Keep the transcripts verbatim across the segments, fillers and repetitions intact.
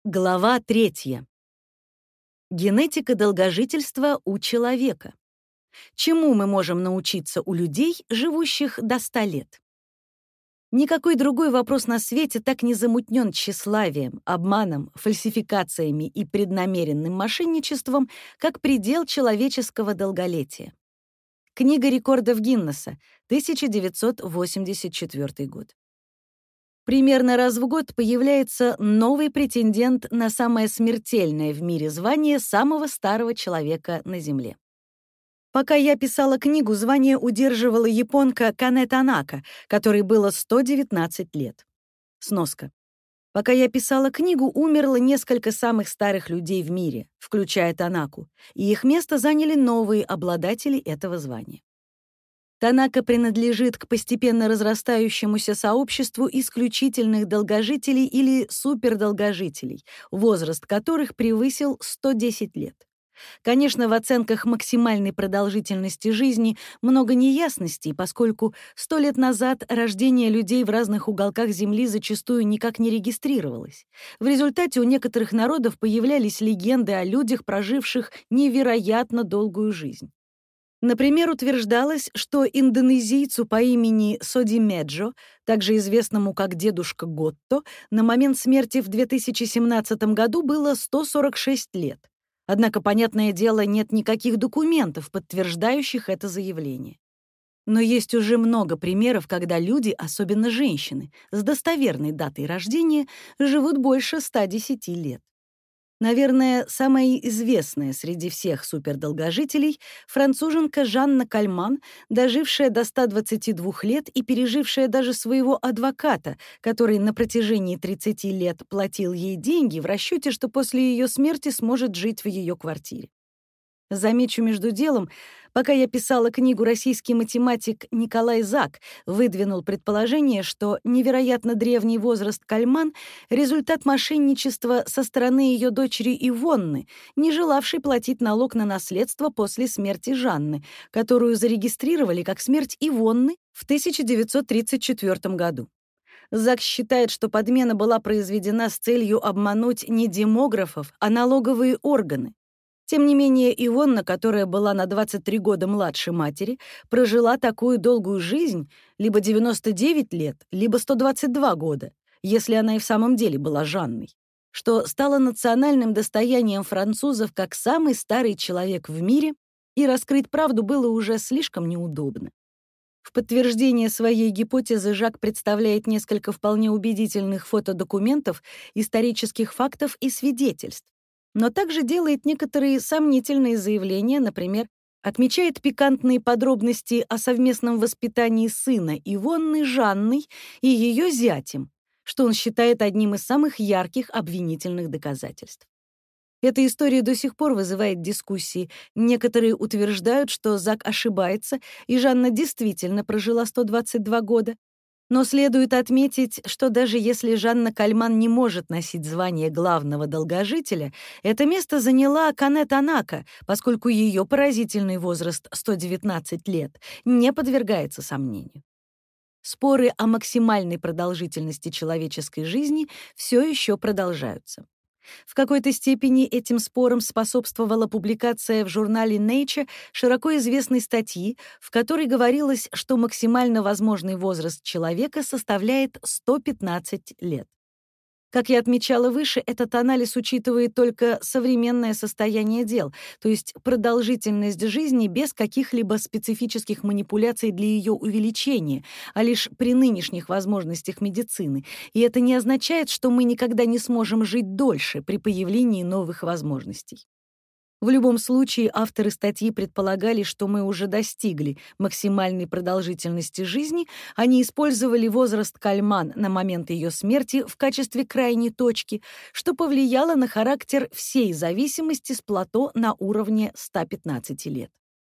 Глава третья. Генетика долгожительства у человека. Чему мы можем научиться у людей, живущих до ста лет? Никакой другой вопрос на свете так не замутнен тщеславием, обманом, фальсификациями и преднамеренным мошенничеством, как предел человеческого долголетия. Книга рекордов Гиннесса, тысяча девятьсот восемьдесят четвёртый год. Примерно раз в год появляется новый претендент на самое смертельное в мире звание самого старого человека на Земле. Пока я писала книгу, звание удерживала японка Кане Танака, которой было сто девятнадцать лет. Сноска. Пока я писала книгу, умерло несколько самых старых людей в мире, включая Танаку, и их место заняли новые обладатели этого звания. Танака принадлежит к постепенно разрастающемуся сообществу исключительных долгожителей или супердолгожителей, возраст которых превысил сто десять лет. Конечно, в оценках максимальной продолжительности жизни много неясностей, поскольку сто лет назад рождение людей в разных уголках Земли зачастую никак не регистрировалось. В результате у некоторых народов появлялись легенды о людях, проживших невероятно долгую жизнь. Например, утверждалось, что индонезийцу по имени Содимеджо, также известному как дедушка Готто, на момент смерти в две тысячи семнадцатом году было сто сорок шесть лет. Однако, понятное дело, нет никаких документов, подтверждающих это заявление. Но есть уже много примеров, когда люди, особенно женщины, с достоверной датой рождения, живут больше ста десяти лет. Наверное, самая известная среди всех супердолгожителей — француженка Жанна Кальман, дожившая до ста двадцати двух лет и пережившая даже своего адвоката, который на протяжении тридцати лет платил ей деньги в расчете, что после ее смерти сможет жить в ее квартире. Замечу между делом, пока я писала книгу, российский математик Николай Зак выдвинул предположение, что невероятно древний возраст Кальман — результат мошенничества со стороны ее дочери Ивонны, не желавшей платить налог на наследство после смерти Жанны, которую зарегистрировали как смерть Ивонны в тысяча девятьсот тридцать четвёртом году. Зак считает, что подмена была произведена с целью обмануть не демографов, а налоговые органы. Тем не менее, Ивонна, которая была на двадцать три года младше матери, прожила такую долгую жизнь либо девяносто девять лет, либо сто двадцать два года, если она и в самом деле была Жанной, что стало национальным достоянием французов как самый старый человек в мире, и раскрыть правду было уже слишком неудобно. В подтверждение своей гипотезы Жак представляет несколько вполне убедительных фотодокументов, исторических фактов и свидетельств, но также делает некоторые сомнительные заявления, например, отмечает пикантные подробности о совместном воспитании сына Ивонны Жанной и ее зятем, что он считает одним из самых ярких обвинительных доказательств. Эта история до сих пор вызывает дискуссии. Некоторые утверждают, что Зак ошибается, и Жанна действительно прожила сто двадцать два года. Но следует отметить, что даже если Жанна Кальман не может носить звание главного долгожителя, это место заняла Кане Танака, поскольку ее поразительный возраст сто девятнадцать лет не подвергается сомнению. Споры о максимальной продолжительности человеческой жизни все еще продолжаются. В какой-то степени этим спорам способствовала публикация в журнале Nature широко известной статьи, в которой говорилось, что максимально возможный возраст человека составляет сто пятнадцать лет. Как я отмечала выше, этот анализ учитывает только современное состояние дел, то есть продолжительность жизни без каких-либо специфических манипуляций для ее увеличения, а лишь при нынешних возможностях медицины. И это не означает, что мы никогда не сможем жить дольше при появлении новых возможностей. В любом случае, авторы статьи предполагали, что мы уже достигли максимальной продолжительности жизни, они использовали возраст Кальман на момент ее смерти в качестве крайней точки, что повлияло на характер всей зависимости с плато на уровне ста пятнадцати лет.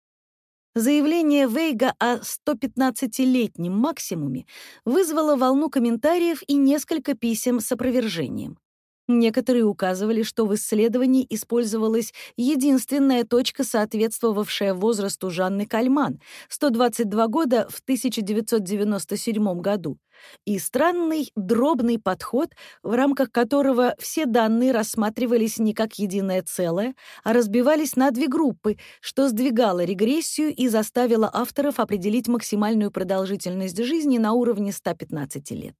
Заявление Вейга о сто пятнадцатилетнем максимуме вызвало волну комментариев и несколько писем с опровержением. Некоторые указывали, что в исследовании использовалась единственная точка, соответствовавшая возрасту Жанны Кальман — сто двадцать два года в тысяча девятьсот девяносто седьмом году, и странный дробный подход, в рамках которого все данные рассматривались не как единое целое, а разбивались на две группы, что сдвигало регрессию и заставило авторов определить максимальную продолжительность жизни на уровне ста пятнадцати лет.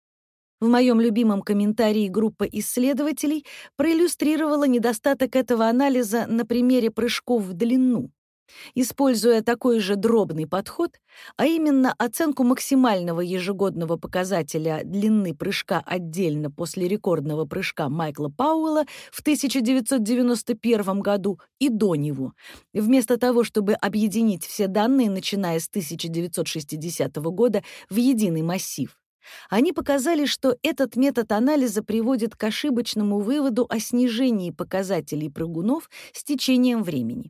В моем любимом комментарии группа исследователей проиллюстрировала недостаток этого анализа на примере прыжков в длину. Используя такой же дробный подход, а именно оценку максимального ежегодного показателя длины прыжка отдельно после рекордного прыжка Майкла Пауэлла в тысяча девятьсот девяносто первом году и до него, вместо того, чтобы объединить все данные, начиная с тысяча девятьсот шестидесятого года, в единый массив, они показали, что этот метод анализа приводит к ошибочному выводу о снижении показателей прыгунов с течением времени.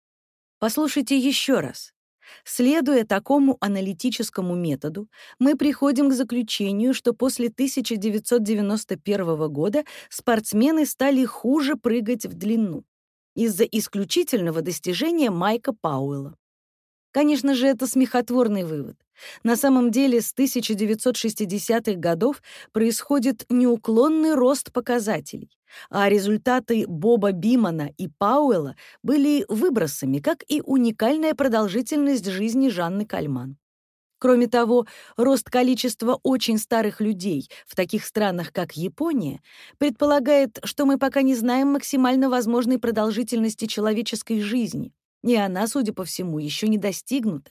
Послушайте еще раз. Следуя такому аналитическому методу, мы приходим к заключению, что после тысяча девятьсот девяносто первого года спортсмены стали хуже прыгать в длину из-за исключительного достижения Майка Пауэлла. Конечно же, это смехотворный вывод. На самом деле, с тысяча девятьсот шестидесятых годов происходит неуклонный рост показателей, а результаты Боба Бимана и Пауэлла были выбросами, как и уникальная продолжительность жизни Жанны Кальман. Кроме того, рост количества очень старых людей в таких странах, как Япония, предполагает, что мы пока не знаем максимально возможной продолжительности человеческой жизни, и она, судя по всему, еще не достигнута.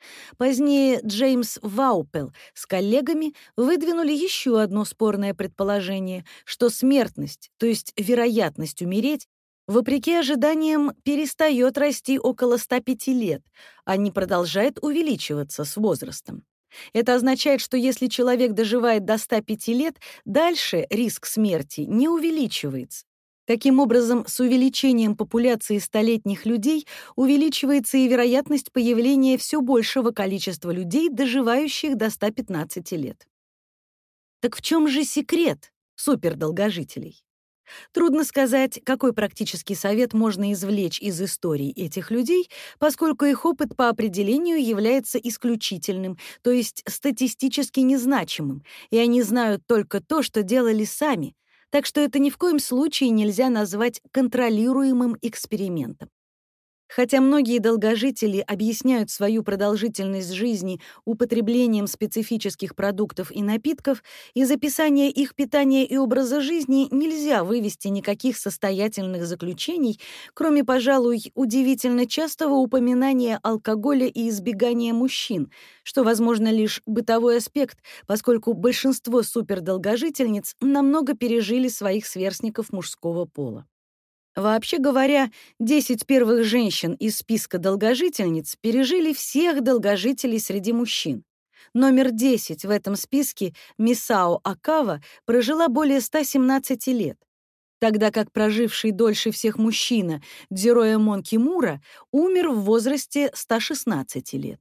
Позднее Джеймс Ваупел с коллегами выдвинули еще одно спорное предположение, что смертность, то есть вероятность умереть, вопреки ожиданиям, перестает расти около ста пяти лет, а не продолжает увеличиваться с возрастом. Это означает, что если человек доживает до ста пяти лет, дальше риск смерти не увеличивается. Таким образом, с увеличением популяции столетних людей увеличивается и вероятность появления все большего количества людей, доживающих до ста пятнадцати лет. Так в чем же секрет супердолгожителей? Трудно сказать, какой практический совет можно извлечь из историй этих людей, поскольку их опыт по определению является исключительным, то есть статистически незначимым, и они знают только то, что делали сами, так что это ни в коем случае нельзя назвать контролируемым экспериментом. Хотя многие долгожители объясняют свою продолжительность жизни употреблением специфических продуктов и напитков, из описания их питания и образа жизни нельзя вывести никаких состоятельных заключений, кроме, пожалуй, удивительно частого упоминания алкоголя и избегания мужчин, что, возможно, лишь бытовой аспект, поскольку большинство супердолгожительниц намного пережили своих сверстников мужского пола. Вообще говоря, десять первых женщин из списка долгожительниц пережили всех долгожителей среди мужчин. Номер десять в этом списке, Мисао Акава, прожила более ста семнадцати лет, тогда как проживший дольше всех мужчина Дзироэмон Кимура умер в возрасте ста шестнадцати лет.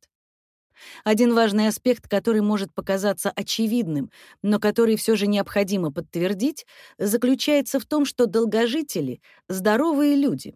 Один важный аспект, который может показаться очевидным, но который все же необходимо подтвердить, заключается в том, что долгожители — здоровые люди.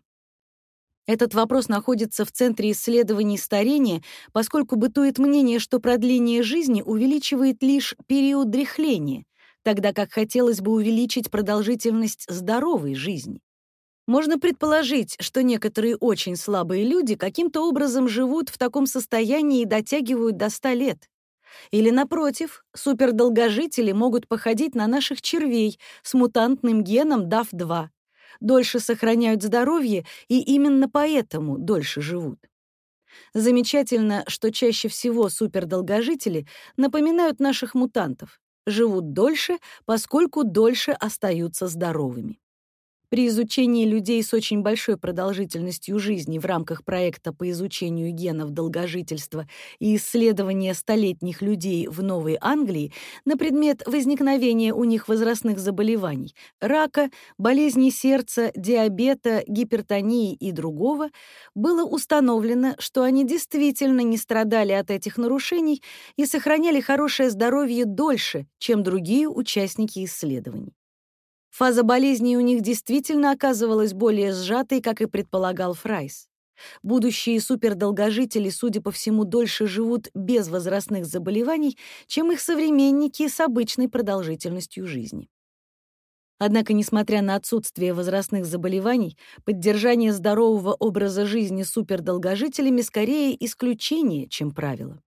Этот вопрос находится в центре исследований старения, поскольку бытует мнение, что продление жизни увеличивает лишь период дряхления, тогда как хотелось бы увеличить продолжительность здоровой жизни. Можно предположить, что некоторые очень слабые люди каким-то образом живут в таком состоянии и дотягивают до ста лет. Или, напротив, супердолгожители могут походить на наших червей с мутантным геном даф два. Дольше сохраняют здоровье и именно поэтому дольше живут. Замечательно, что чаще всего супердолгожители напоминают наших мутантов, живут дольше, поскольку дольше остаются здоровыми. При изучении людей с очень большой продолжительностью жизни в рамках проекта по изучению генов долгожительства и исследования столетних людей в Новой Англии на предмет возникновения у них возрастных заболеваний, рака, болезней сердца, диабета, гипертонии и другого, было установлено, что они действительно не страдали от этих нарушений и сохраняли хорошее здоровье дольше, чем другие участники исследований. Фаза болезни у них действительно оказывалась более сжатой, как и предполагал Фрайс. Будущие супердолгожители, судя по всему, дольше живут без возрастных заболеваний, чем их современники с обычной продолжительностью жизни. Однако, несмотря на отсутствие возрастных заболеваний, поддержание здорового образа жизни супердолгожителями скорее исключение, чем правило.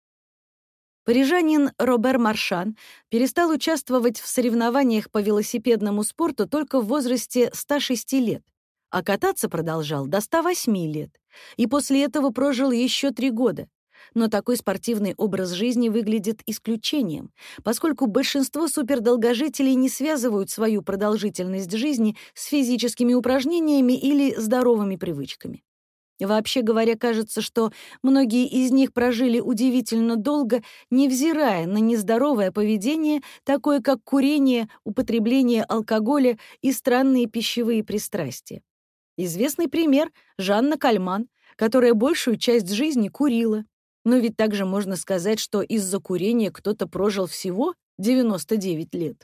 Парижанин Робер Маршан перестал участвовать в соревнованиях по велосипедному спорту только в возрасте ста шести лет, а кататься продолжал до ста восьми лет, и после этого прожил еще три года. Но такой спортивный образ жизни выглядит исключением, поскольку большинство супердолгожителей не связывают свою продолжительность жизни с физическими упражнениями или здоровыми привычками. Вообще говоря, кажется, что многие из них прожили удивительно долго, невзирая на нездоровое поведение, такое как курение, употребление алкоголя и странные пищевые пристрастия. Известный пример — Жанна Кальман, которая большую часть жизни курила. Но ведь также можно сказать, что из-за курения кто-то прожил всего девяносто девять лет.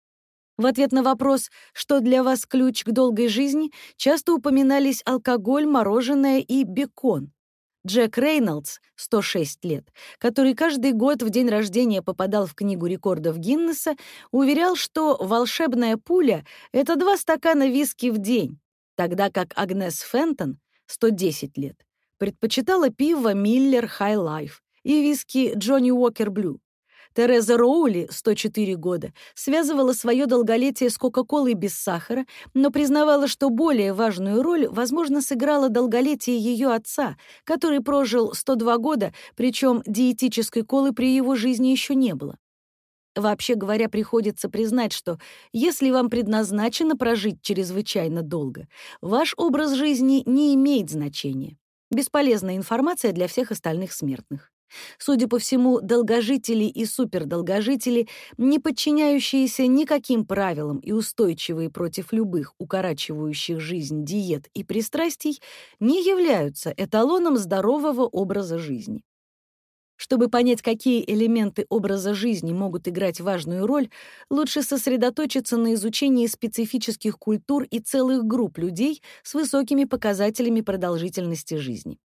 В ответ на вопрос, что для вас ключ к долгой жизни, часто упоминались алкоголь, мороженое и бекон. Джек Рейнольдс, сто шесть лет, который каждый год в день рождения попадал в Книгу рекордов Гиннесса, уверял, что волшебная пуля — это два стакана виски в день, тогда как Агнес Фентон, сто десять лет, предпочитала пиво Миллер Хай Лайф и виски Джонни Уокер Блю. Тереза Роули, сто четыре года, связывала свое долголетие с Кока-Колой без сахара, но признавала, что более важную роль, возможно, сыграло долголетие ее отца, который прожил сто два года, причем диетической колы при его жизни еще не было. Вообще говоря, приходится признать, что если вам предназначено прожить чрезвычайно долго, ваш образ жизни не имеет значения. Бесполезная информация для всех остальных смертных. Судя по всему, долгожители и супердолгожители, не подчиняющиеся никаким правилам и устойчивые против любых укорачивающих жизнь диет и пристрастий, не являются эталоном здорового образа жизни. Чтобы понять, какие элементы образа жизни могут играть важную роль, лучше сосредоточиться на изучении специфических культур и целых групп людей с высокими показателями продолжительности жизни.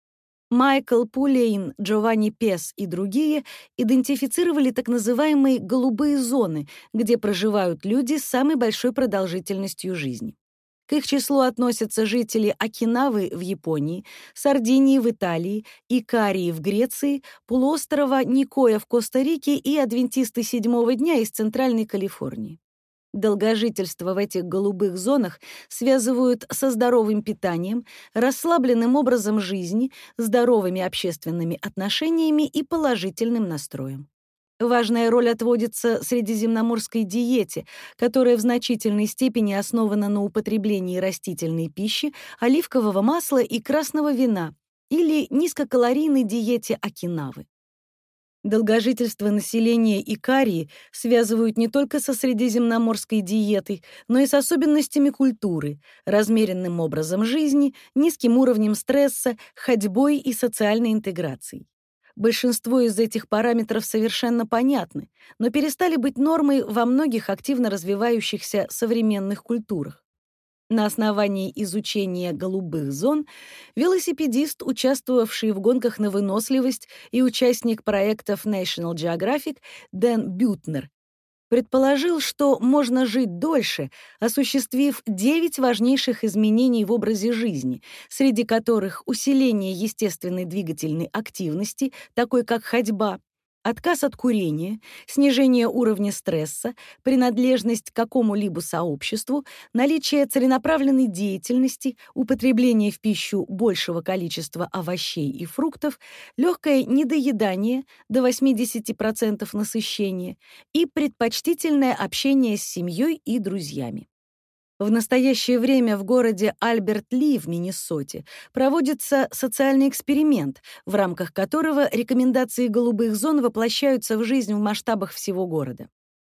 Майкл Пулейн, Джованни Пес и другие идентифицировали так называемые «голубые зоны», где проживают люди с самой большой продолжительностью жизни. К их числу относятся жители Окинавы в Японии, Сардинии в Италии, Икарии в Греции, полуострова Никоя в Коста-Рике и адвентисты седьмого дня из Центральной Калифорнии. Долгожительство в этих голубых зонах связывают со здоровым питанием, расслабленным образом жизни, здоровыми общественными отношениями и положительным настроем. Важная роль отводится средиземноморской диете, которая в значительной степени основана на употреблении растительной пищи, оливкового масла и красного вина, или низкокалорийной диете Окинавы. Долгожительство населения Икарии связывают не только со средиземноморской диетой, но и с особенностями культуры, размеренным образом жизни, низким уровнем стресса, ходьбой и социальной интеграцией. Большинство из этих параметров совершенно понятны, но перестали быть нормой во многих активно развивающихся современных культурах. На основании изучения голубых зон велосипедист, участвовавший в гонках на выносливость и участник проектов National Geographic Дэн Бютнер, предположил, что можно жить дольше, осуществив девять важнейших изменений в образе жизни, среди которых усиление естественной двигательной активности, такой как ходьба, отказ от курения, снижение уровня стресса, принадлежность к какому-либо сообществу, наличие целенаправленной деятельности, употребление в пищу большего количества овощей и фруктов, легкое недоедание до восьмидесяти процентов насыщения и предпочтительное общение с семьей и друзьями. В настоящее время в городе Альберт-Ли в Миннесоте проводится социальный эксперимент, в рамках которого рекомендации голубых зон воплощаются в жизнь в масштабах всего города.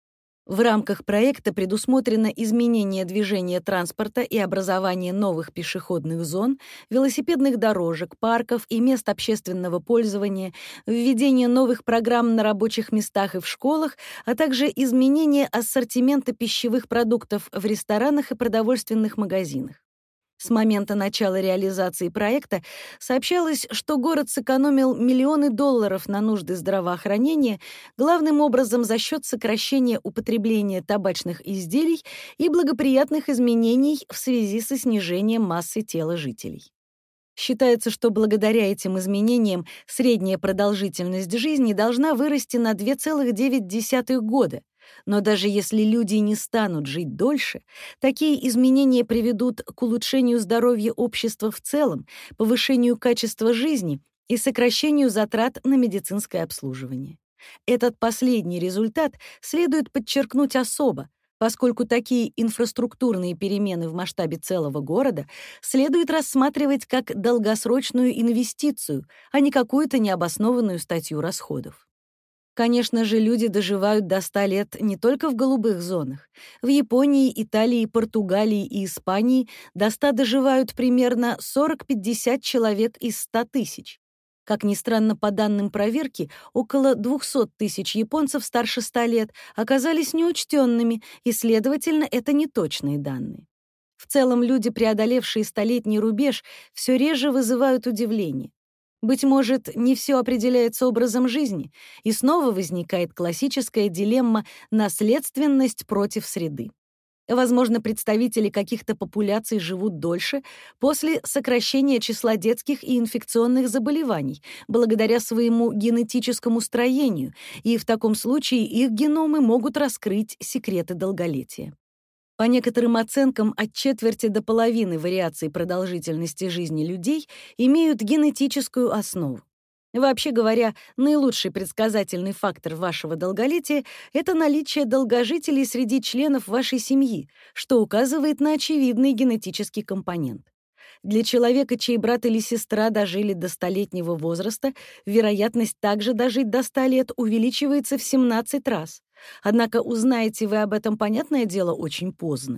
В рамках проекта предусмотрено изменение движения транспорта и образование новых пешеходных зон, велосипедных дорожек, парков и мест общественного пользования, введение новых программ на рабочих местах и в школах, а также изменение ассортимента пищевых продуктов в ресторанах и продовольственных магазинах. С момента начала реализации проекта сообщалось, что город сэкономил миллионы долларов на нужды здравоохранения, главным образом за счет сокращения употребления табачных изделий и благоприятных изменений в связи со снижением массы тела жителей. Считается, что благодаря этим изменениям средняя продолжительность жизни должна вырасти на два целых девять десятых года. Но даже если люди не станут жить дольше, такие изменения приведут к улучшению здоровья общества в целом, повышению качества жизни и сокращению затрат на медицинское обслуживание. Этот последний результат следует подчеркнуть особо, поскольку такие инфраструктурные перемены в масштабе целого города следует рассматривать как долгосрочную инвестицию, а не какую-то необоснованную статью расходов. Конечно же, люди доживают до ста лет не только в голубых зонах. В Японии, Италии, Португалии и Испании до ста доживают примерно сорок-пятьдесят человек из ста тысяч. Как ни странно, по данным проверки, около двухсот тысяч японцев старше ста лет оказались неучтенными, и, следовательно, это неточные данные. В целом, люди, преодолевшие столетний рубеж, все реже вызывают удивление. Быть может, не все определяется образом жизни, и снова возникает классическая дилемма наследственность против среды. Возможно, представители каких-то популяций живут дольше после сокращения числа детских и инфекционных заболеваний, благодаря своему генетическому строению, и в таком случае их геномы могут раскрыть секреты долголетия. По некоторым оценкам, от четверти до половины вариаций продолжительности жизни людей имеют генетическую основу. Вообще говоря, наилучший предсказательный фактор вашего долголетия — это наличие долгожителей среди членов вашей семьи, что указывает на очевидный генетический компонент. Для человека, чей брат или сестра дожили до столетнего возраста, вероятность также дожить до ста лет увеличивается в семнадцать раз. Однако узнаете вы об этом, понятное дело, очень поздно.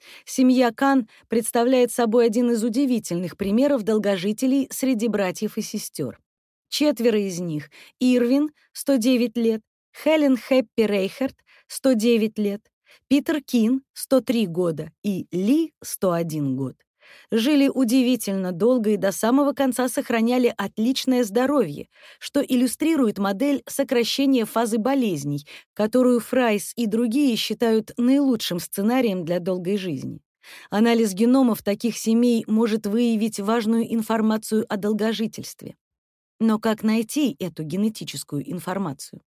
Семья Кан представляет собой один из удивительных примеров долгожителей среди братьев и сестер. Четверо из них — Ирвин, сто девять лет, Хелен Хэппи Рейхард, сто девять лет, Питер Кин, сто три года, и Ли, сто один год. Жили удивительно долго и до самого конца сохраняли отличное здоровье, что иллюстрирует модель сокращения фазы болезней, которую Фрайс и другие считают наилучшим сценарием для долгой жизни. Анализ геномов таких семей может выявить важную информацию о долгожительстве. Но как найти эту генетическую информацию?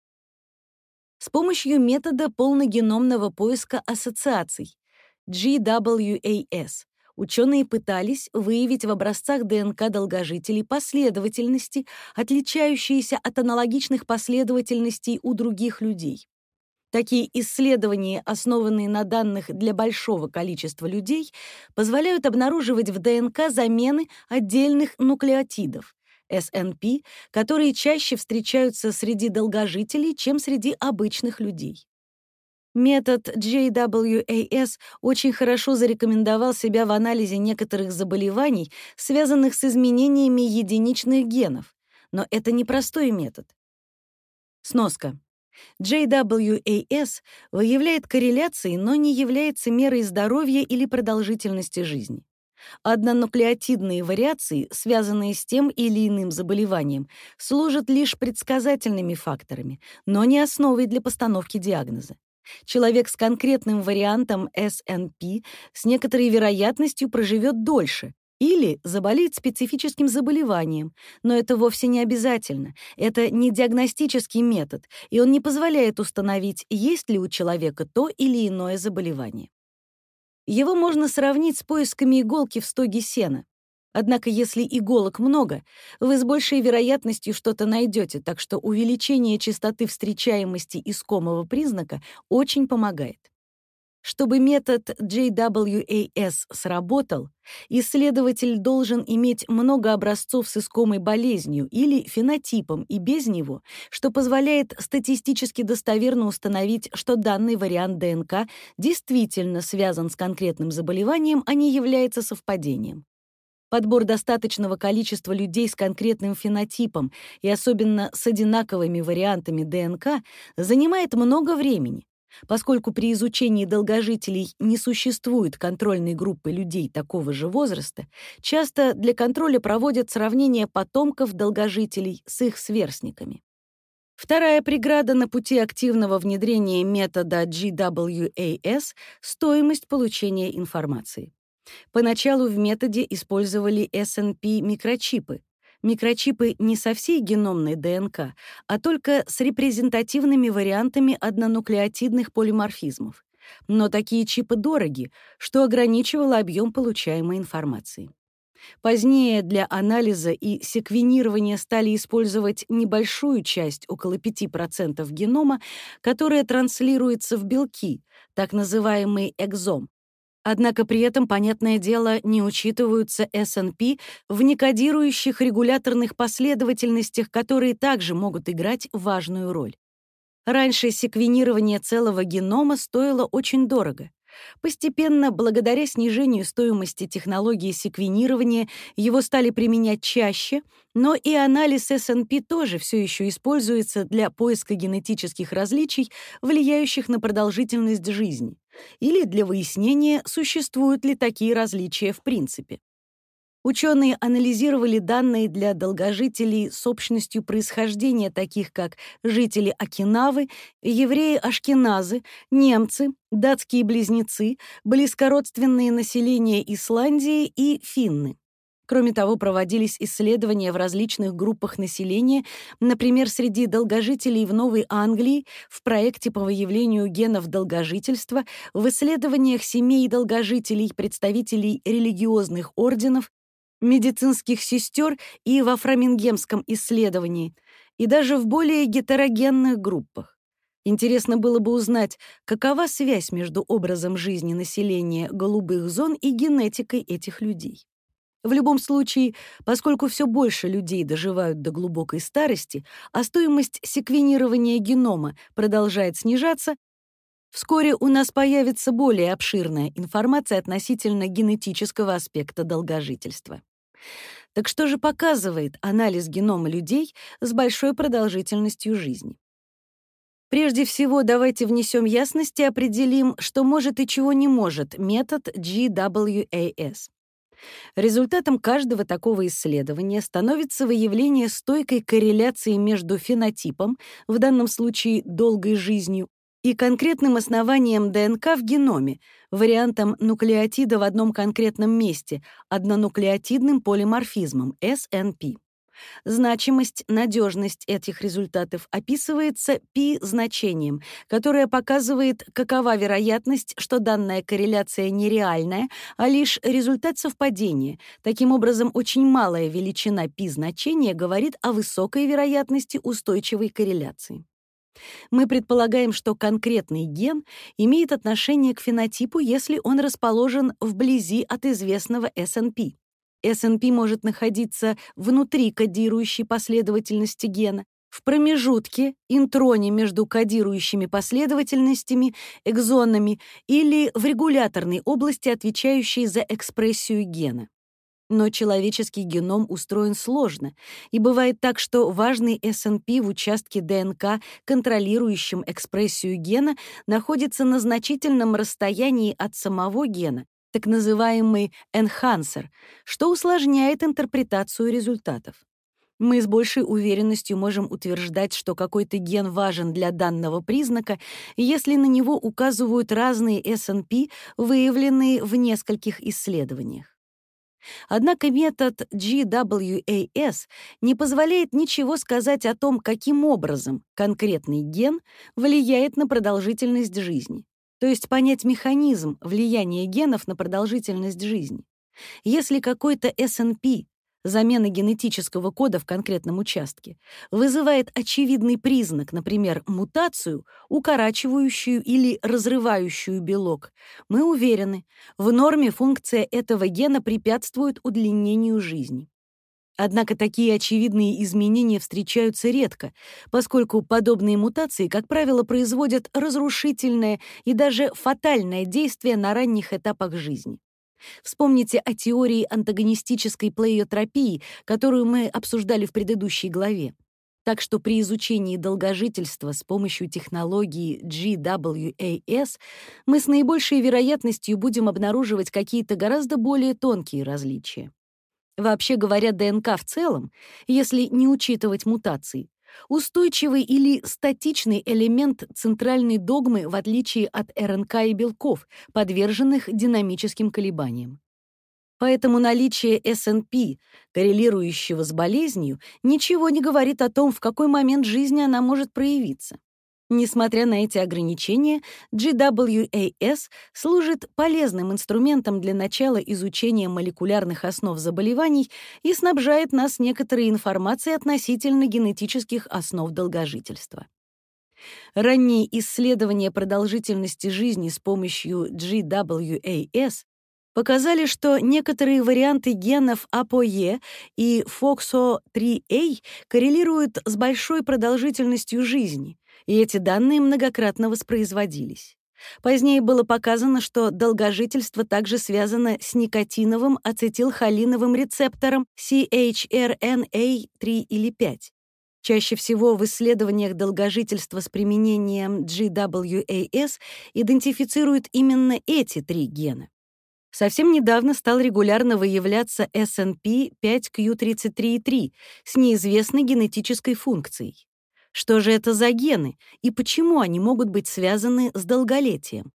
С помощью метода полногеномного поиска ассоциаций джи дабл ю эй эс ученые пытались выявить в образцах ДНК долгожителей последовательности, отличающиеся от аналогичных последовательностей у других людей. Такие исследования, основанные на данных для большого количества людей, позволяют обнаруживать в ДНК замены отдельных нуклеотидов, эс эн пи, которые чаще встречаются среди долгожителей, чем среди обычных людей. Метод джей дабл ю эй эс очень хорошо зарекомендовал себя в анализе некоторых заболеваний, связанных с изменениями единичных генов, но это непростой метод. Сноска. джей дабл ю эй эс выявляет корреляции, но не является мерой здоровья или продолжительности жизни. Однонуклеотидные вариации, связанные с тем или иным заболеванием, служат лишь предсказательными факторами, но не основой для постановки диагноза. Человек с конкретным вариантом эс эн пи с некоторой вероятностью проживет дольше или заболеет специфическим заболеванием, но это вовсе не обязательно. Это не диагностический метод, и он не позволяет установить, есть ли у человека то или иное заболевание. Его можно сравнить с поисками иголки в стоге сена. Однако, если иголок много, вы с большей вероятностью что-то найдете, так что увеличение частоты встречаемости искомого признака очень помогает. Чтобы метод джей дабл ю эй эс сработал, исследователь должен иметь много образцов с искомой болезнью или фенотипом и без него, что позволяет статистически достоверно установить, что данный вариант ДНК действительно связан с конкретным заболеванием, а не является совпадением. Подбор достаточного количества людей с конкретным фенотипом и особенно с одинаковыми вариантами ДНК занимает много времени. Поскольку при изучении долгожителей не существует контрольной группы людей такого же возраста, часто для контроля проводят сравнение потомков долгожителей с их сверстниками. Вторая преграда на пути активного внедрения метода джей дабл ю эй эс — стоимость получения информации. Поначалу в методе использовали эс эн пи-микрочипы. Микрочипы не со всей геномной ДНК, а только с репрезентативными вариантами однонуклеотидных полиморфизмов. Но такие чипы дороги, что ограничивало объем получаемой информации. Позднее для анализа и секвенирования стали использовать небольшую часть, около пяти процентов генома, которая транслируется в белки, так называемый экзом. Однако при этом, понятное дело, не учитываются эс эн пи в некодирующих регуляторных последовательностях, которые также могут играть важную роль. Раньше секвенирование целого генома стоило очень дорого. Постепенно, благодаря снижению стоимости технологии секвенирования, его стали применять чаще, но и анализ эс эн пи тоже все еще используется для поиска генетических различий, влияющих на продолжительность жизни, или для выяснения, существуют ли такие различия в принципе. Ученые анализировали данные для долгожителей с общностью происхождения, таких как жители Окинавы, евреи-ашкеназы, немцы, датские близнецы, близкородственные населения Исландии и финны. Кроме того, проводились исследования в различных группах населения, например, среди долгожителей в Новой Англии, в проекте по выявлению генов долгожительства, в исследованиях семей долгожителей, представителей религиозных орденов, медицинских сестер и во фрамингемском исследовании, и даже в более гетерогенных группах. Интересно было бы узнать, какова связь между образом жизни населения голубых зон и генетикой этих людей. В любом случае, поскольку все больше людей доживают до глубокой старости, а стоимость секвенирования генома продолжает снижаться, вскоре у нас появится более обширная информация относительно генетического аспекта долгожительства. Так что же показывает анализ генома людей с большой продолжительностью жизни? Прежде всего, давайте внесем ясность и определим, что может и чего не может метод джей дабл ю эй эс. Результатом каждого такого исследования становится выявление стойкой корреляции между фенотипом, в данном случае долгой жизнью, и конкретным основанием ДНК в геноме, вариантом нуклеотида в одном конкретном месте, однонуклеотидным полиморфизмом эс эн пи. Значимость, надежность этих результатов описывается π-значением, которое показывает, какова вероятность, что данная корреляция нереальная, а лишь результат совпадения. Таким образом, очень малая величина π-значения говорит о высокой вероятности устойчивой корреляции. Мы предполагаем, что конкретный ген имеет отношение к фенотипу, если он расположен вблизи от известного эс эн пи. эс эн пи может находиться внутри кодирующей последовательности гена, в промежутке, интроне между кодирующими последовательностями, экзонами или в регуляторной области, отвечающей за экспрессию гена. Но человеческий геном устроен сложно, и бывает так, что важный эс эн пи в участке ДНК, контролирующем экспрессию гена, находится на значительном расстоянии от самого гена, так называемый энхансер, что усложняет интерпретацию результатов. Мы с большей уверенностью можем утверждать, что какой-то ген важен для данного признака, если на него указывают разные эс эн пи, выявленные в нескольких исследованиях. Однако метод джей дабл ю эй эс не позволяет ничего сказать о том, каким образом конкретный ген влияет на продолжительность жизни, то есть понять механизм влияния генов на продолжительность жизни. Если какой-то эс эн пи замена генетического кода в конкретном участке, вызывает очевидный признак, например, мутацию, укорачивающую или разрывающую белок, мы уверены, в норме функция этого гена препятствует удлинению жизни. Однако такие очевидные изменения встречаются редко, поскольку подобные мутации, как правило, производят разрушительное и даже фатальное действие на ранних этапах жизни. Вспомните о теории антагонистической плеиотропии, которую мы обсуждали в предыдущей главе. Так что при изучении долгожительства с помощью технологии джи дабл ю эй эс мы с наибольшей вероятностью будем обнаруживать какие-то гораздо более тонкие различия. Вообще говоря, ДНК в целом, если не учитывать мутации, устойчивый или статичный элемент центральной догмы в отличие от РНК и белков, подверженных динамическим колебаниям. Поэтому наличие эс эн пи, коррелирующего с болезнью, ничего не говорит о том, в какой момент жизни она может проявиться. Несмотря на эти ограничения, джи дабл ю эй эс служит полезным инструментом для начала изучения молекулярных основ заболеваний и снабжает нас некоторой информацией относительно генетических основ долгожительства. Ранние исследования продолжительности жизни с помощью джи дабл ю эй эс показали, что некоторые варианты генов эй пи о и и фокс о три эй коррелируют с большой продолжительностью жизни, и эти данные многократно воспроизводились. Позднее было показано, что долгожительство также связано с никотиновым ацетилхолиновым рецептором си эйч ар эн эй три или пять. Чаще всего в исследованиях долгожительства с применением джи дабл ю эй эс идентифицируют именно эти три гена. Совсем недавно стал регулярно выявляться эс эн пи пять кью тридцать три и три с неизвестной генетической функцией. Что же это за гены и почему они могут быть связаны с долголетием?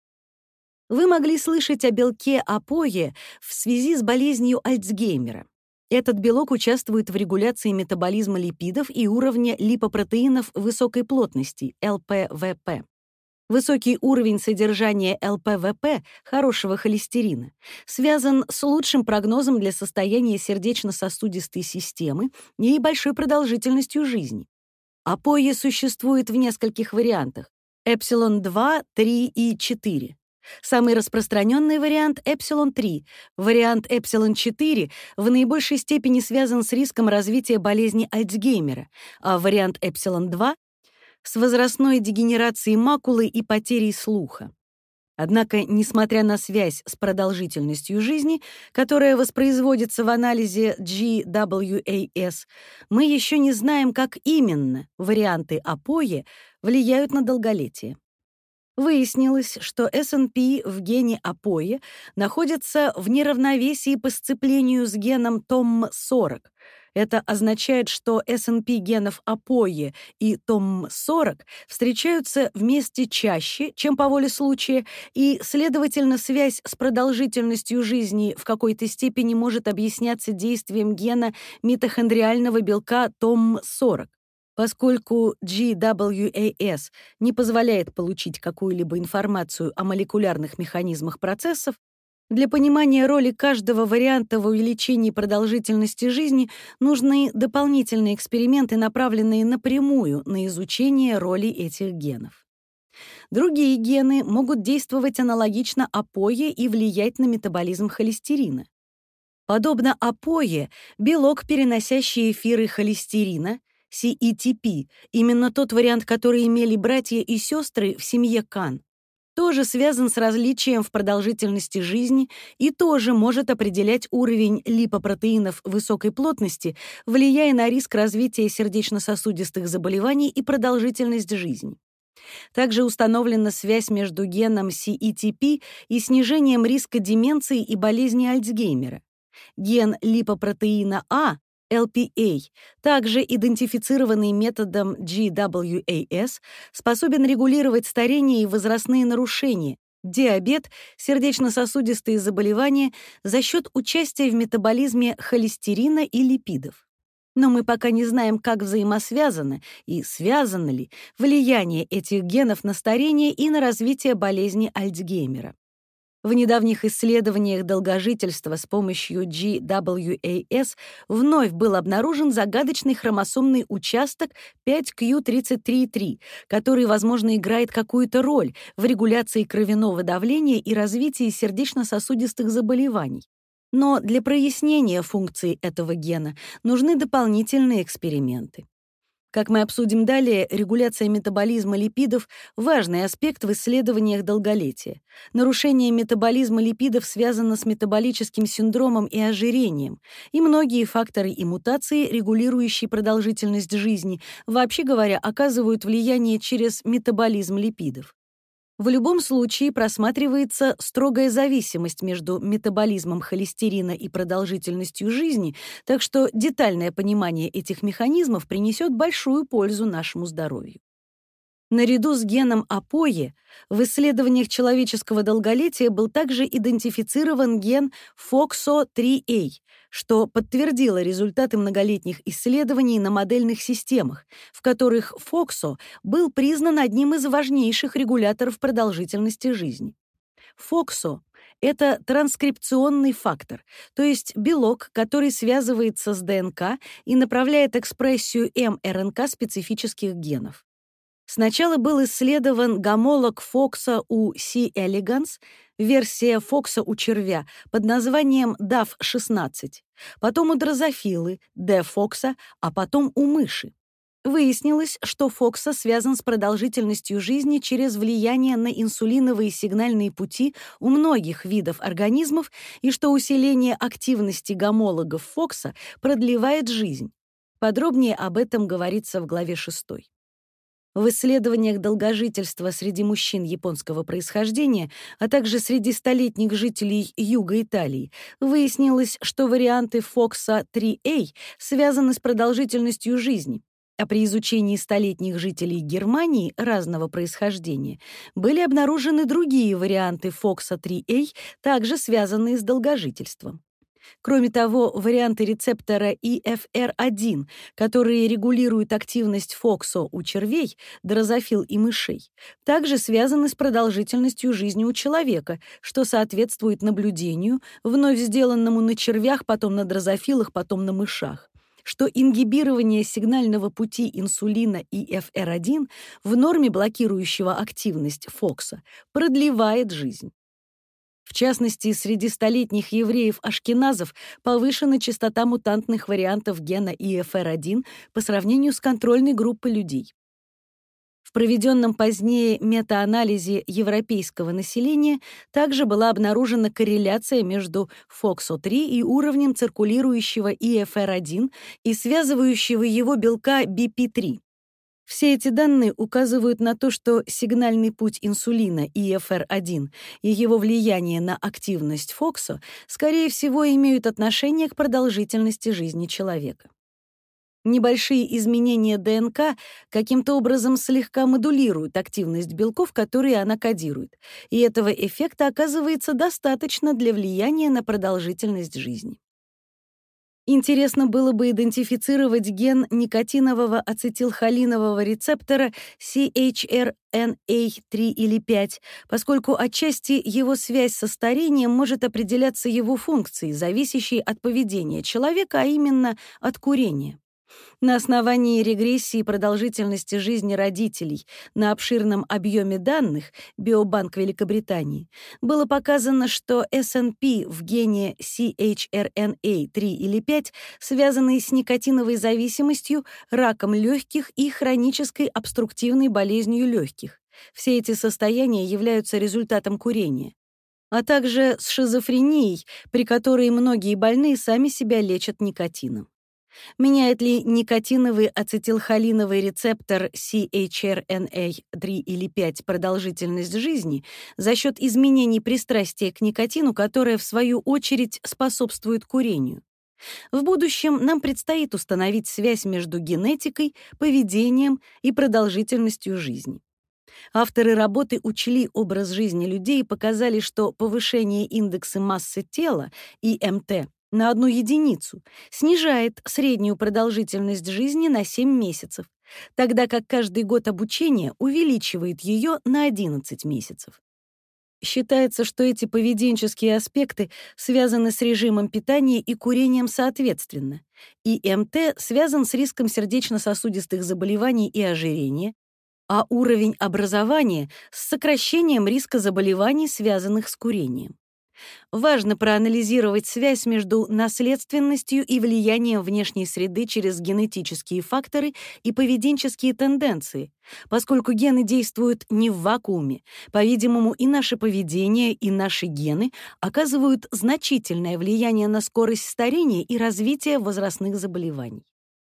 Вы могли слышать о белке эй пи о и в связи с болезнью Альцгеймера. Этот белок участвует в регуляции метаболизма липидов и уровня липопротеинов высокой плотности, эл пэ вэ пэ. Высокий уровень содержания эл пэ вэ пэ, хорошего холестерина, связан с лучшим прогнозом для состояния сердечно-сосудистой системы и большой продолжительностью жизни. эй пи о и существует в нескольких вариантах — эпсилон два, три и четыре. Самый распространенный вариант — эпсилон три. Вариант эпсилон четыре в наибольшей степени связан с риском развития болезни Альцгеймера, а вариант эпсилон два — с возрастной дегенерацией макулы и потерей слуха. Однако, несмотря на связь с продолжительностью жизни, которая воспроизводится в анализе джи дабл ю эй эс, мы еще не знаем, как именно варианты эй пи о и влияют на долголетие. Выяснилось, что эс эн пи в гене эй пи о и находится в неравновесии по сцеплению с геном том сорок. Это означает, что эс эн пи генов эй пи о и и том сорок встречаются вместе чаще, чем по воле случая, и, следовательно, связь с продолжительностью жизни в какой-то степени может объясняться действием гена митохондриального белка том сорок. Поскольку джи дабл ю эй эс не позволяет получить какую-либо информацию о молекулярных механизмах процессов, для понимания роли каждого варианта в увеличении продолжительности жизни нужны дополнительные эксперименты, направленные напрямую на изучение роли этих генов. Другие гены могут действовать аналогично эй пи о и и влиять на метаболизм холестерина. Подобно эй пи о и, белок, переносящий эфиры холестерина, си и ти пи, именно тот вариант, который имели братья и сестры в семье Кан, тоже связан с различием в продолжительности жизни и тоже может определять уровень липопротеинов высокой плотности, влияя на риск развития сердечно-сосудистых заболеваний и продолжительность жизни. Также установлена связь между геном си и ти пи и снижением риска деменции и болезни Альцгеймера. Ген липопротеина А, эл пи эй, также идентифицированный методом джи дабл ю эй эс, способен регулировать старение и возрастные нарушения, диабет, сердечно-сосудистые заболевания за счет участия в метаболизме холестерина и липидов. Но мы пока не знаем, как взаимосвязано и связано ли влияние этих генов на старение и на развитие болезни Альцгеймера. В недавних исследованиях долгожительства с помощью джи дабл ю эй эс вновь был обнаружен загадочный хромосомный участок пять кью тридцать три три, который, возможно, играет какую-то роль в регуляции кровяного давления и развитии сердечно-сосудистых заболеваний. Но для прояснения функции этого гена нужны дополнительные эксперименты. Как мы обсудим далее, регуляция метаболизма липидов — важный аспект в исследованиях долголетия. Нарушение метаболизма липидов связано с метаболическим синдромом и ожирением, и многие факторы и мутации, регулирующие продолжительность жизни, вообще говоря, оказывают влияние через метаболизм липидов. В любом случае просматривается строгая зависимость между метаболизмом холестерина и продолжительностью жизни, так что детальное понимание этих механизмов принесет большую пользу нашему здоровью. Наряду с геном АПОЕ в исследованиях человеческого долголетия был также идентифицирован ген фокс о три эй, что подтвердило результаты многолетних исследований на модельных системах, в которых фоксо был признан одним из важнейших регуляторов продолжительности жизни. фоксо — это транскрипционный фактор, то есть белок, который связывается с ДНК и направляет экспрессию эм эр эн ка специфических генов. Сначала был исследован гомолог фокса у C. elegans, версия фокса у червя под названием даф шестнадцать, потом у дрозофилы, D. фокса, а потом у мыши. Выяснилось, что фокса связан с продолжительностью жизни через влияние на инсулиновые сигнальные пути у многих видов организмов и что усиление активности гомологов фокса продлевает жизнь. Подробнее об этом говорится в главе шестой. В исследованиях долгожительства среди мужчин японского происхождения, а также среди столетних жителей юга Италии, выяснилось, что варианты фокса три эй связаны с продолжительностью жизни, а при изучении столетних жителей Германии разного происхождения были обнаружены другие варианты фокса три эй, также связанные с долгожительством. Кроме того, варианты рецептора и эф эр один, которые регулируют активность фоксо у червей, дрозофил и мышей, также связаны с продолжительностью жизни у человека, что соответствует наблюдению, вновь сделанному на червях, потом на дрозофилах, потом на мышах, что ингибирование сигнального пути инсулина и эф эр один в норме блокирующего активность фокса продлевает жизнь. В частности, среди столетних евреев-ашкеназов повышена частота мутантных вариантов гена и эф эр один по сравнению с контрольной группой людей. В проведенном позднее метаанализе европейского населения также была обнаружена корреляция между фокс о три и уровнем циркулирующего и эф эр один и связывающего его белка би пи три. Все эти данные указывают на то, что сигнальный путь инсулина и эф эр один и его влияние на активность фоксо, скорее всего, имеют отношение к продолжительности жизни человека. Небольшие изменения ДНК каким-то образом слегка модулируют активность белков, которые она кодирует, и этого эффекта оказывается достаточно для влияния на продолжительность жизни. Интересно было бы идентифицировать ген никотинового ацетилхолинового рецептора си эйч эр эн эй три или пять, поскольку отчасти его связь со старением может определяться его функцией, зависящей от поведения человека, а именно от курения. На основании регрессии продолжительности жизни родителей на обширном объеме данных Биобанк Великобритании было показано, что эс эн пи в гене си эйч эр эн эй три или пять связаны с никотиновой зависимостью, раком легких и хронической обструктивной болезнью легких. Все эти состояния являются результатом курения, а также с шизофренией, при которой многие больные сами себя лечат никотином. Меняет ли никотиновый ацетилхолиновый рецептор си эйч эр эн эй три или пять продолжительность жизни за счет изменений пристрастия к никотину, которое, в свою очередь, способствует курению? В будущем нам предстоит установить связь между генетикой, поведением и продолжительностью жизни. Авторы работы учли образ жизни людей и показали, что повышение индекса массы тела, и эм тэ, на одну единицу снижает среднюю продолжительность жизни на семь месяцев, тогда как каждый год обучения увеличивает ее на одиннадцать месяцев. Считается, что эти поведенческие аспекты связаны с режимом питания и курением соответственно. И эм тэ связан с риском сердечно-сосудистых заболеваний и ожирения, а уровень образования — с сокращением риска заболеваний, связанных с курением. Важно проанализировать связь между наследственностью и влиянием внешней среды через генетические факторы и поведенческие тенденции, поскольку гены действуют не в вакууме. По-видимому, и наше поведение, и наши гены оказывают значительное влияние на скорость старения и развитие возрастных заболеваний.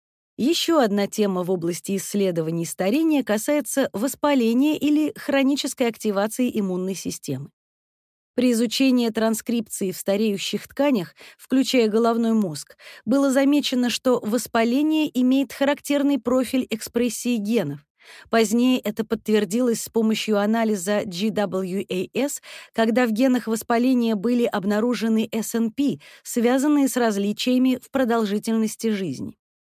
Еще одна тема в области исследований старения касается воспаления или хронической активации иммунной системы. При изучении транскрипции в стареющих тканях, включая головной мозг, было замечено, что воспаление имеет характерный профиль экспрессии генов. Позднее это подтвердилось с помощью анализа джи дабл ю эй эс, когда в генах воспаления были обнаружены эс эн пи, связанные с различиями в продолжительности жизни.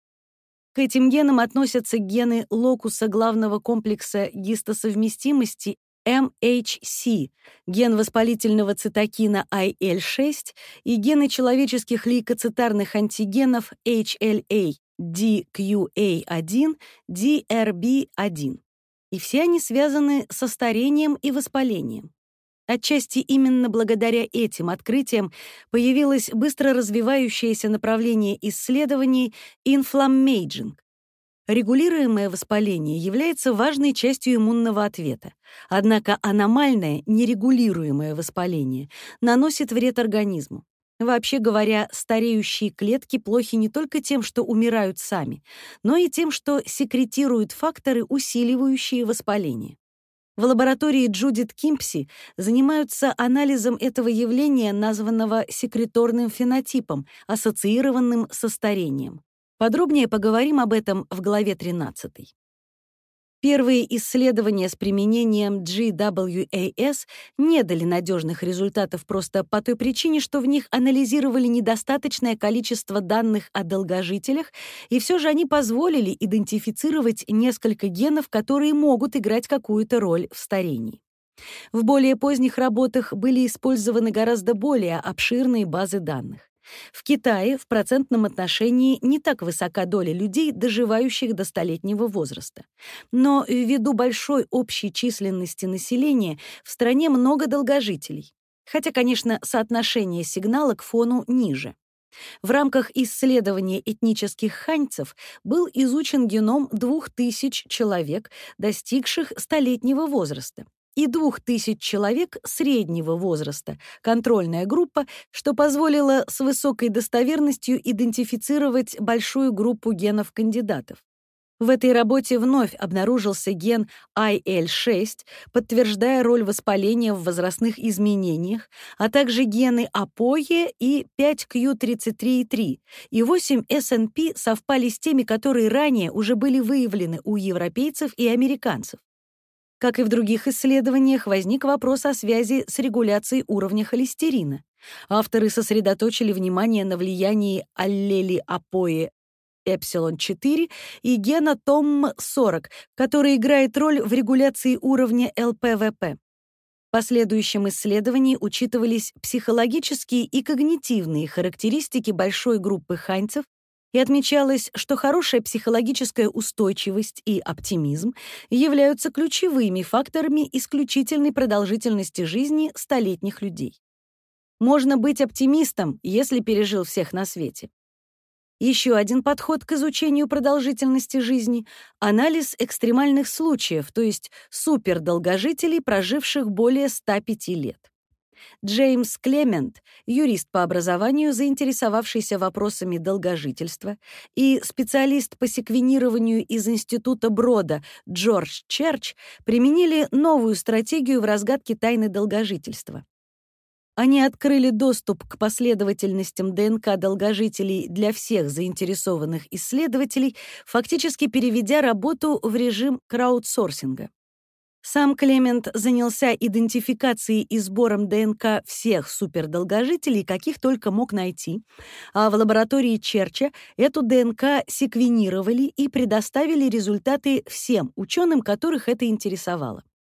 К этим генам относятся гены локуса главного комплекса гистосовместимости эм эйч си, ген воспалительного цитокина ай эл шесть и гены человеческих лейкоцитарных антигенов эйч эл эй, ди кью эй один, ди эр би один. И все они связаны со старением и воспалением. Отчасти именно благодаря этим открытиям появилось быстро развивающееся направление исследований инфламмейджинг. Регулируемое воспаление является важной частью иммунного ответа, однако аномальное, нерегулируемое воспаление наносит вред организму. Вообще говоря, стареющие клетки плохи не только тем, что умирают сами, но и тем, что секретируют факторы, усиливающие воспаление. В лаборатории Джудит Кимпси занимаются анализом этого явления, названного секреторным фенотипом, ассоциированным со старением. Подробнее поговорим об этом в главе тринадцатой. Первые исследования с применением джи дабл ю эй эс не дали надежных результатов просто по той причине, что в них анализировали недостаточное количество данных о долгожителях, и все же они позволили идентифицировать несколько генов, которые могут играть какую-то роль в старении. В более поздних работах были использованы гораздо более обширные базы данных. В Китае в процентном отношении не так высока доля людей, доживающих до столетнего возраста. Но ввиду большой общей численности населения в стране много долгожителей. Хотя, конечно, соотношение сигнала к фону ниже. В рамках исследования этнических ханьцев был изучен геном двух тысяч человек, достигших столетнего возраста, и двух тысяч человек среднего возраста, контрольная группа, что позволило с высокой достоверностью идентифицировать большую группу генов-кандидатов. В этой работе вновь обнаружился ген ай эл шесть, подтверждая роль воспаления в возрастных изменениях, а также гены АПОЕ и пять кью тридцать три и три, и восемь эс эн пи совпали с теми, которые ранее уже были выявлены у европейцев и американцев. Как и в других исследованиях, возник вопрос о связи с регуляцией уровня холестерина. Авторы сосредоточили внимание на влиянии аллели АПОЕ эпсилон четыре и гена том сорок, который играет роль в регуляции уровня эл пэ вэ пэ. В последующем исследовании учитывались психологические и когнитивные характеристики большой группы ханьцев, и отмечалось, что хорошая психологическая устойчивость и оптимизм являются ключевыми факторами исключительной продолжительности жизни столетних людей. Можно быть оптимистом, если пережил всех на свете. Еще один подход к изучению продолжительности жизни — анализ экстремальных случаев, то есть супердолгожителей, проживших более ста пяти лет. Джеймс Клемент, юрист по образованию, заинтересовавшийся вопросами долгожительства, и специалист по секвенированию из Института Брода Джордж Черч применили новую стратегию в разгадке тайны долгожительства. Они открыли доступ к последовательностям дэ эн ка долгожителей для всех заинтересованных исследователей, фактически переведя работу в режим краудсорсинга. Сам Клемент занялся идентификацией и сбором дэ эн ка всех супердолгожителей, каких только мог найти, а в лаборатории Черча эту дэ эн ка секвенировали и предоставили результаты всем ученым, которых это интересовало.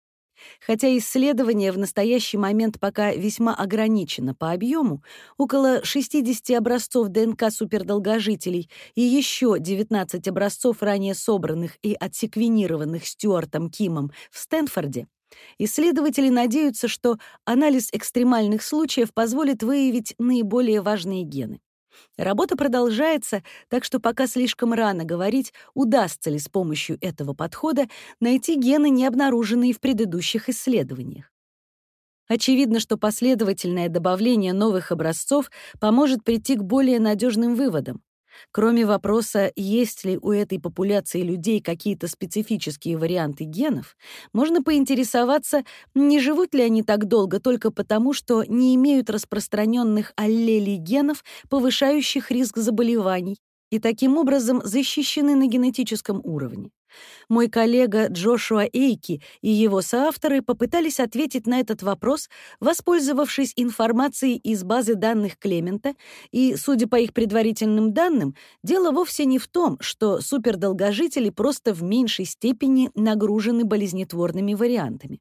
Хотя исследование в настоящий момент пока весьма ограничено по объему, около шестидесяти образцов ДНК супердолгожителей и еще девятнадцать образцов, ранее собранных и отсеквенированных Стюартом Кимом в Стэнфорде, исследователи надеются, что анализ экстремальных случаев позволит выявить наиболее важные гены. Работа продолжается, так что пока слишком рано говорить, удастся ли с помощью этого подхода найти гены, не обнаруженные в предыдущих исследованиях. Очевидно, что последовательное добавление новых образцов поможет прийти к более надежным выводам. Кроме вопроса, есть ли у этой популяции людей какие-то специфические варианты генов, можно поинтересоваться, не живут ли они так долго только потому, что не имеют распространенных аллелей генов, повышающих риск заболеваний, и таким образом защищены на генетическом уровне. Мой коллега Джошуа Эйки и его соавторы попытались ответить на этот вопрос, воспользовавшись информацией из базы данных Клемента, и, судя по их предварительным данным, дело вовсе не в том, что супердолгожители просто в меньшей степени нагружены болезнетворными вариантами.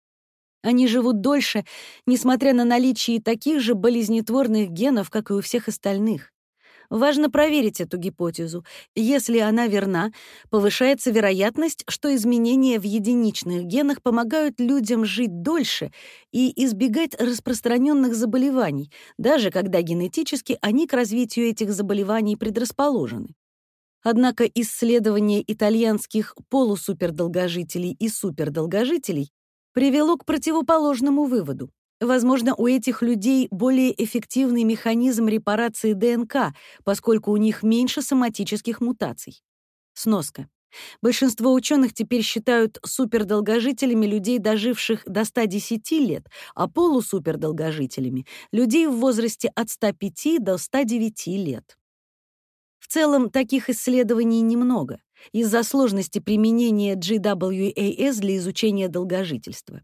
Они живут дольше, несмотря на наличие таких же болезнетворных генов, как и у всех остальных. Важно проверить эту гипотезу. Если она верна, повышается вероятность, что изменения в единичных генах помогают людям жить дольше и избегать распространенных заболеваний, даже когда генетически они к развитию этих заболеваний предрасположены. Однако исследование итальянских полусупердолгожителей и супердолгожителей привело к противоположному выводу. Возможно, у этих людей более эффективный механизм репарации ДНК, поскольку у них меньше соматических мутаций. Сноска. Большинство ученых теперь считают супердолгожителями людей, доживших до ста десяти лет, а полусупердолгожителями — людей в возрасте от ста пяти до ста девяти лет. В целом, таких исследований немного из-за сложности применения джи дабл ю эй эс для изучения долгожительства.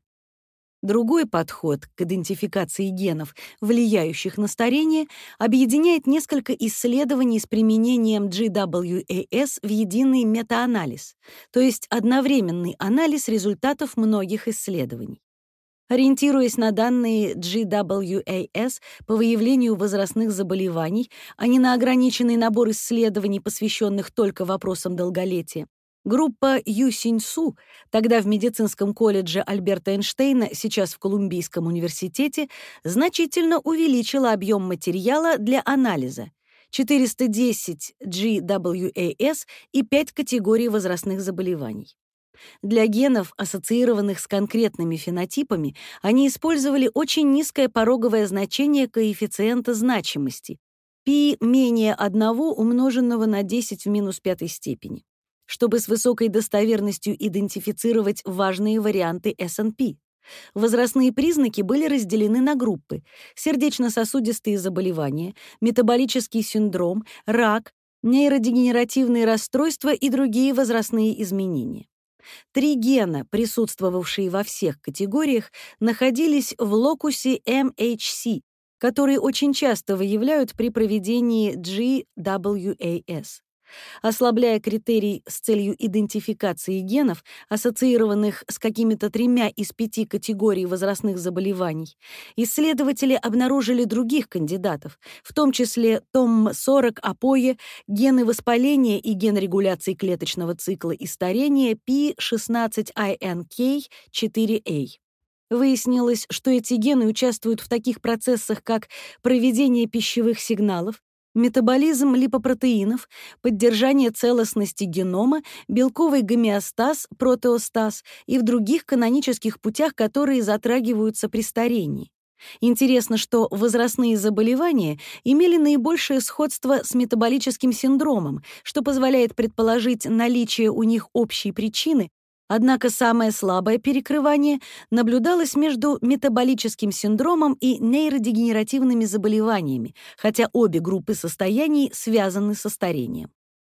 Другой подход к идентификации генов, влияющих на старение, объединяет несколько исследований с применением джи дабл ю эй эс в единый метаанализ, то есть одновременный анализ результатов многих исследований. Ориентируясь на данные джи дабл ю эй эс по выявлению возрастных заболеваний, а не на ограниченный набор исследований, посвященных только вопросам долголетия, группа Ю Синь-Су, тогда в медицинском колледже Альберта Эйнштейна, сейчас в Колумбийском университете, значительно увеличила объем материала для анализа — четыреста десять джи дабл ю эй эс и пять категорий возрастных заболеваний. Для генов, ассоциированных с конкретными фенотипами, они использовали очень низкое пороговое значение коэффициента значимости — π менее одного умноженного на десять в минус пятой степени, чтобы с высокой достоверностью идентифицировать важные варианты эс эн пи. Возрастные признаки были разделены на группы: сердечно-сосудистые заболевания, метаболический синдром, рак, нейродегенеративные расстройства и другие возрастные изменения. Три гена, присутствовавшие во всех категориях, находились в локусе эм эйч си, который очень часто выявляют при проведении джи дабл ю эй эс. Ослабляя критерий с целью идентификации генов, ассоциированных с какими-то тремя из пяти категорий возрастных заболеваний, исследователи обнаружили других кандидатов, в том числе том сорок АПОЕ, гены воспаления и ген регуляции клеточного цикла и старения пи шестнадцать ай эн кей четыре эй. Выяснилось, что эти гены участвуют в таких процессах, как проведение пищевых сигналов, метаболизм липопротеинов, поддержание целостности генома, белковый гомеостаз, протеостаз и в других канонических путях, которые затрагиваются при старении. Интересно, что возрастные заболевания имели наибольшее сходство с метаболическим синдромом, что позволяет предположить наличие у них общей причины. Однако самое слабое перекрывание наблюдалось между метаболическим синдромом и нейродегенеративными заболеваниями, хотя обе группы состояний связаны со старением.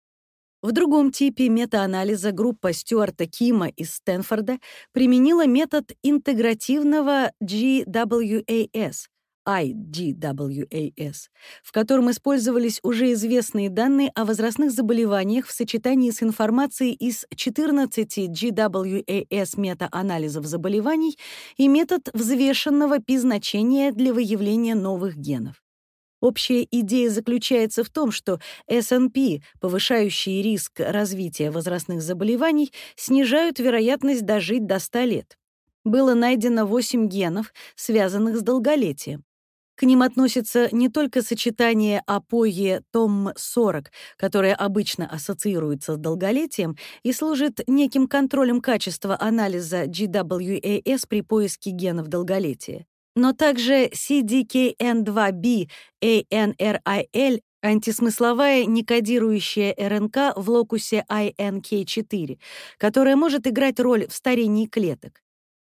В другом типе метаанализа группа Стюарта Кима из Стэнфорда применила метод интегративного джи дабл ю эй эс, ай джи дабл ю эй эс, в котором использовались уже известные данные о возрастных заболеваниях в сочетании с информацией из четырнадцати джи дабл ю эй эс метаанализов заболеваний и метод взвешенного пи-значения для выявления новых генов. Общая идея заключается в том, что эс эн пи, повышающие риск развития возрастных заболеваний, снижают вероятность дожить до ста лет. Было найдено восемь генов, связанных с долголетием. К ним относится не только сочетание АПОЕ-том сорок, которое обычно ассоциируется с долголетием и служит неким контролем качества анализа джи дабл ю эй эс при поиске генов долголетия, но также си ди кей эн два би эй эн эр ай эл, антисмысловая некодирующая эр эн ка в локусе ай эн кей четыре, которая может играть роль в старении клеток.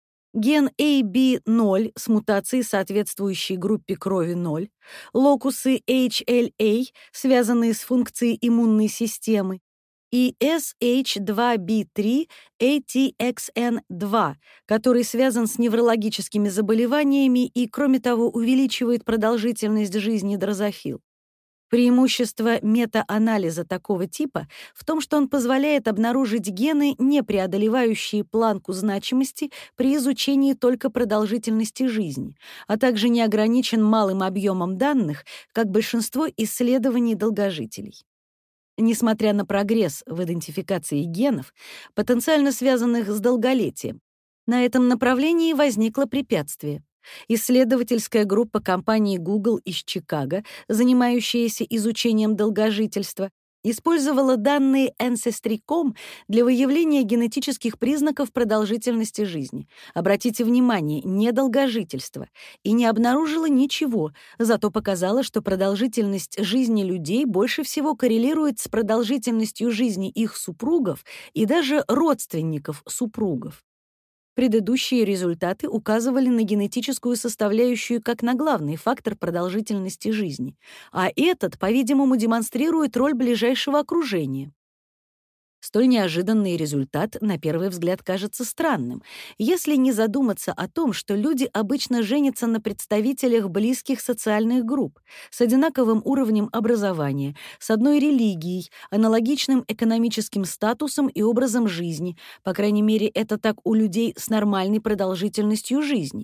Ген эй би ноль с мутацией, соответствующей группе крови ноль, локусы эйч эл эй, связанные с функцией иммунной системы, и эс эйч два би три эй ти экс эн два, который связан с неврологическими заболеваниями и, кроме того, увеличивает продолжительность жизни дрозофил. Преимущество метаанализа такого типа в том, что он позволяет обнаружить гены, не преодолевающие планку значимости при изучении только продолжительности жизни, а также не ограничен малым объемом данных, как большинство исследований долгожителей. Несмотря на прогресс в идентификации генов, потенциально связанных с долголетием, на этом направлении возникло препятствие. Исследовательская группа компании Google из Чикаго, занимающаяся изучением долгожительства, использовала данные Ancestry точка ком для выявления генетических признаков продолжительности жизни. Обратите внимание, не долгожительство, и не обнаружила ничего, зато показала, что продолжительность жизни людей больше всего коррелирует с продолжительностью жизни их супругов и даже родственников супругов. Предыдущие результаты указывали на генетическую составляющую как на главный фактор продолжительности жизни, а этот, по-видимому, демонстрирует роль ближайшего окружения. Столь неожиданный результат на первый взгляд кажется странным, если не задуматься о том, что люди обычно женятся на представителях близких социальных групп с одинаковым уровнем образования, с одной религией, аналогичным экономическим статусом и образом жизни, по крайней мере, это так у людей с нормальной продолжительностью жизни.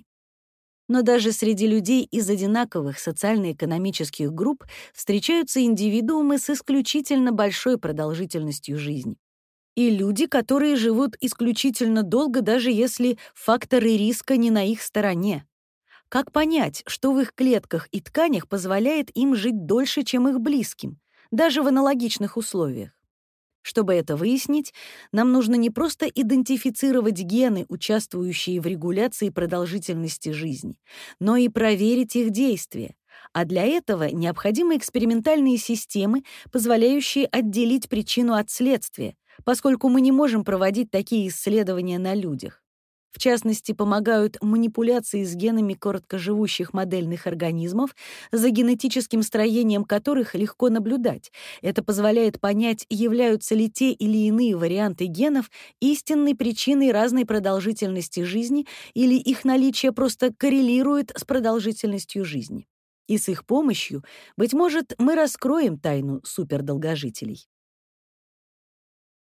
Но даже среди людей из одинаковых социально-экономических групп встречаются индивидуумы с исключительно большой продолжительностью жизни. И люди, которые живут исключительно долго, даже если факторы риска не на их стороне. Как понять, что в их клетках и тканях позволяет им жить дольше, чем их близким, даже в аналогичных условиях? Чтобы это выяснить, нам нужно не просто идентифицировать гены, участвующие в регуляции продолжительности жизни, но и проверить их действие. А для этого необходимы экспериментальные системы, позволяющие отделить причину от следствия, поскольку мы не можем проводить такие исследования на людях. В частности, помогают манипуляции с генами короткоживущих модельных организмов, за генетическим строением которых легко наблюдать. Это позволяет понять, являются ли те или иные варианты генов истинной причиной разной продолжительности жизни или их наличие просто коррелирует с продолжительностью жизни. И с их помощью, быть может, мы раскроем тайну супердолгожителей.